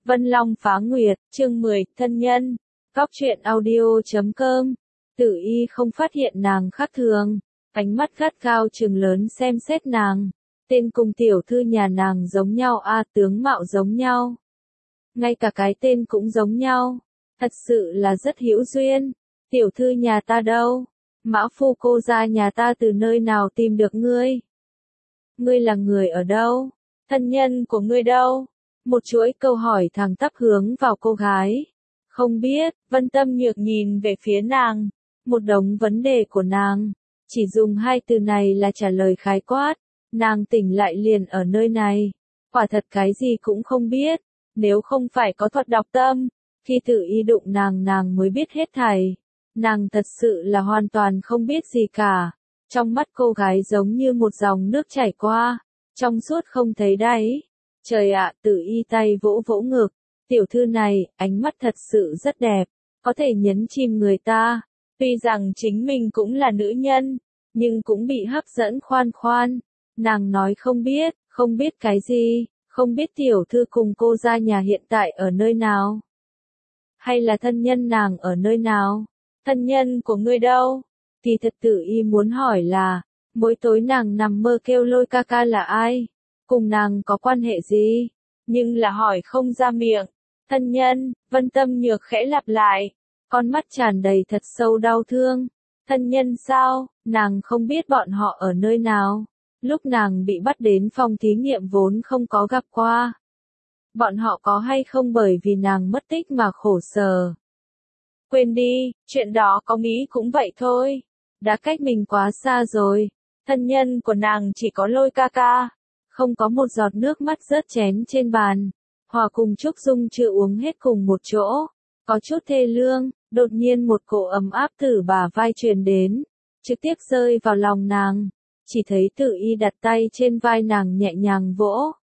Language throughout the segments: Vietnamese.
Vân Long Phá Nguyệt, chương 10, thân nhân. Góc truyện audio.com. Tử Y không phát hiện nàng khác thường, ánh mắt gắt gao trừng lớn xem xét nàng. Tên cùng tiểu thư nhà nàng giống nhau tướng mạo giống nhau. Ngay cả cái tên cũng giống nhau. Thật sự là rất hữu duyên. Tiểu thư nhà ta đâu? Mã phu cô gia nhà ta từ nơi nào tìm được ngươi? Ngươi là người ở đâu? Thân nhân của ngươi đâu? Một chuỗi câu hỏi thẳng tắp hướng vào cô gái. Không biết, Vân Tâm Nhược nhìn về phía nàng. Một đống vấn đề của nàng. Chỉ dùng 2 từ này là trả lời khái quát. Nàng tỉnh lại liền ở nơi này. Quả thật cái gì cũng không biết. Nếu không phải có thuật đọc tâm, khi Tử Y đụng nàng mới biết hết thảy. Nàng thật sự là hoàn toàn không biết gì cả. Trong mắt cô gái giống như một dòng nước chảy qua, trong suốt không thấy đáy. Trời ạ, Tử Y tay vỗ vỗ ngực. Tiểu thư này, ánh mắt thật sự rất đẹp, có thể nhấn chìm người ta. Tuy rằng chính mình cũng là nữ nhân, nhưng cũng bị hấp dẫn khoan. Nàng nói không biết cái gì, không biết tiểu thư cùng cô gia nhà hiện tại ở nơi nào. Hay là thân nhân nàng ở nơi nào? Thân nhân của ngươi đâu? Thì thật Tử Y muốn hỏi là, mỗi tối nàng nằm mơ kêu Lôi ca ca là ai? Cùng nàng có quan hệ gì? Nhưng là hỏi không ra miệng. Thân nhân, Vân Tâm Nhược khẽ lặp lại. Con mắt tràn đầy thật sâu đau thương. Thân nhân sao? Nàng không biết bọn họ ở nơi nào. Lúc nàng bị bắt đến phòng thí nghiệm vốn không có gặp qua. Bọn họ có hay không bởi vì nàng mất tích mà khổ sở. Quên đi, chuyện đó có nghĩ cũng vậy thôi. Đã cách mình quá xa rồi. Thân nhân của nàng chỉ có Lôi ca ca. Không có một giọt nước mắt rớt chén trên bàn. Hòa cùng Trúc Dung chưa uống hết cùng một chỗ. Có chút thê lương, đột nhiên một cỗ ấm áp từ bả vai truyền đến. Trực tiếp rơi vào lòng nàng. Chỉ thấy Tử Y đặt tay trên vai nàng nhẹ nhàng vỗ.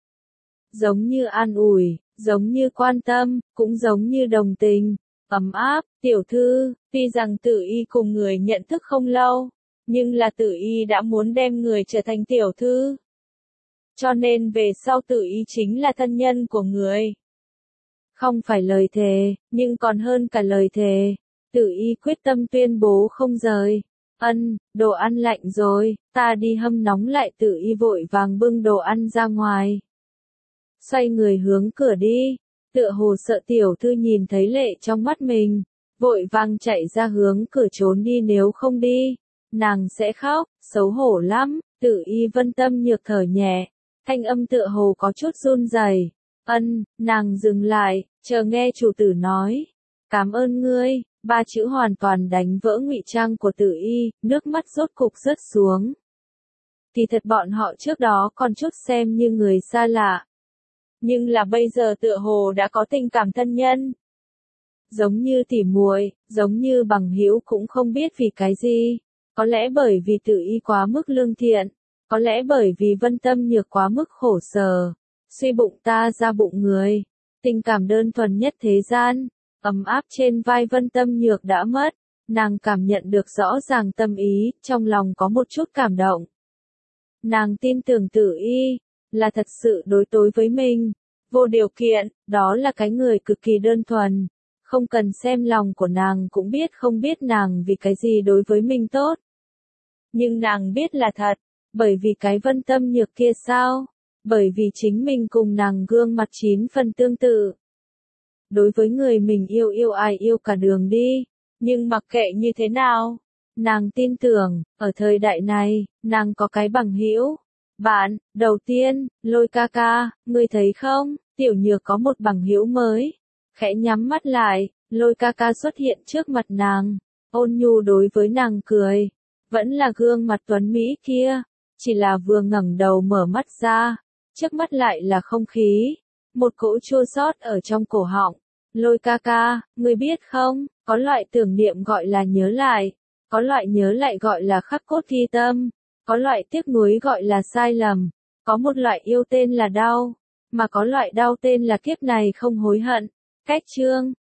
Giống như an ủi, giống như quan tâm, cũng giống như đồng tình. Ấm áp, tiểu thư, tuy rằng Tử Y cùng người nhận thức không lâu, nhưng là Tử Y đã muốn đem người trở thành tiểu thư. Cho nên về sau Tử Y chính là thân nhân của người. Không phải lời thề, nhưng còn hơn cả lời thề. Tử Y quyết tâm tuyên bố không rời. Đồ ăn lạnh rồi, ta đi hâm nóng lại. Tử Y vội vàng bưng đồ ăn ra ngoài. Xoay người hướng cửa đi, tựa hồ sợ tiểu thư nhìn thấy lệ trong mắt mình, vội vàng chạy ra hướng cửa trốn đi, nếu không đi, nàng sẽ khóc, xấu hổ lắm. Tử Y Vân Tâm Nhược thở nhẹ, thanh âm tựa hồ có chút run rẩy. Nàng dừng lại, chờ nghe chủ tử nói. Cảm ơn ngươi, 3 chữ hoàn toàn đánh vỡ ngụy trang của Tử Y, nước mắt rốt cục rớt xuống. Thì thật bọn họ trước đó còn chút xem như người xa lạ. Nhưng là bây giờ tựa hồ đã có tình cảm thân nhân. Giống như tỉ muội, giống như bằng hữu, cũng không biết vì cái gì. Có lẽ bởi vì Tử Y quá mức lương thiện. Có lẽ bởi vì Vân Tâm Nhược quá mức khổ sở. Suy bụng ta ra bụng người. Tình cảm đơn thuần nhất thế gian. Ấm áp trên vai Vân Tâm Nhược đã mất. Nàng cảm nhận được rõ ràng tâm ý, trong lòng có một chút cảm động. Nàng tin tưởng Tử Y là thật sự đối tối với mình, vô điều kiện, đó là cái người cực kỳ đơn thuần, không cần xem lòng của nàng cũng biết không biết nàng vì cái gì đối với mình tốt. Nhưng nàng biết là thật, bởi vì cái Vân Tâm Nhược kia sao? Bởi vì chính mình cùng nàng gương mặt 9 phần tương tự. Đối với người mình yêu ai yêu cả đường đi, nhưng mặc kệ như thế nào, nàng tin tưởng, ở thời đại này, nàng có cái bằng hữu. Bạn, đầu tiên, Lôi ca ca, ngươi thấy không, tiểu Nhược có một bằng hữu mới. Khẽ nhắm mắt lại, Lôi ca ca xuất hiện trước mặt nàng, ôn nhu đối với nàng cười. Vẫn là gương mặt tuấn Mỹ kia, chỉ là vừa ngẩng đầu mở mắt ra, trước mắt lại là không khí. Một cỗ chua xót ở trong cổ họng. Lôi ca ca, ngươi biết không, có loại tưởng niệm gọi là nhớ lại, có loại nhớ lại gọi là khắc cốt ghi tâm. Có loại tiếc nuối gọi là sai lầm, có một loại yêu tên là đau, mà có loại đau tên là kiếp này không hối hận. Cách chương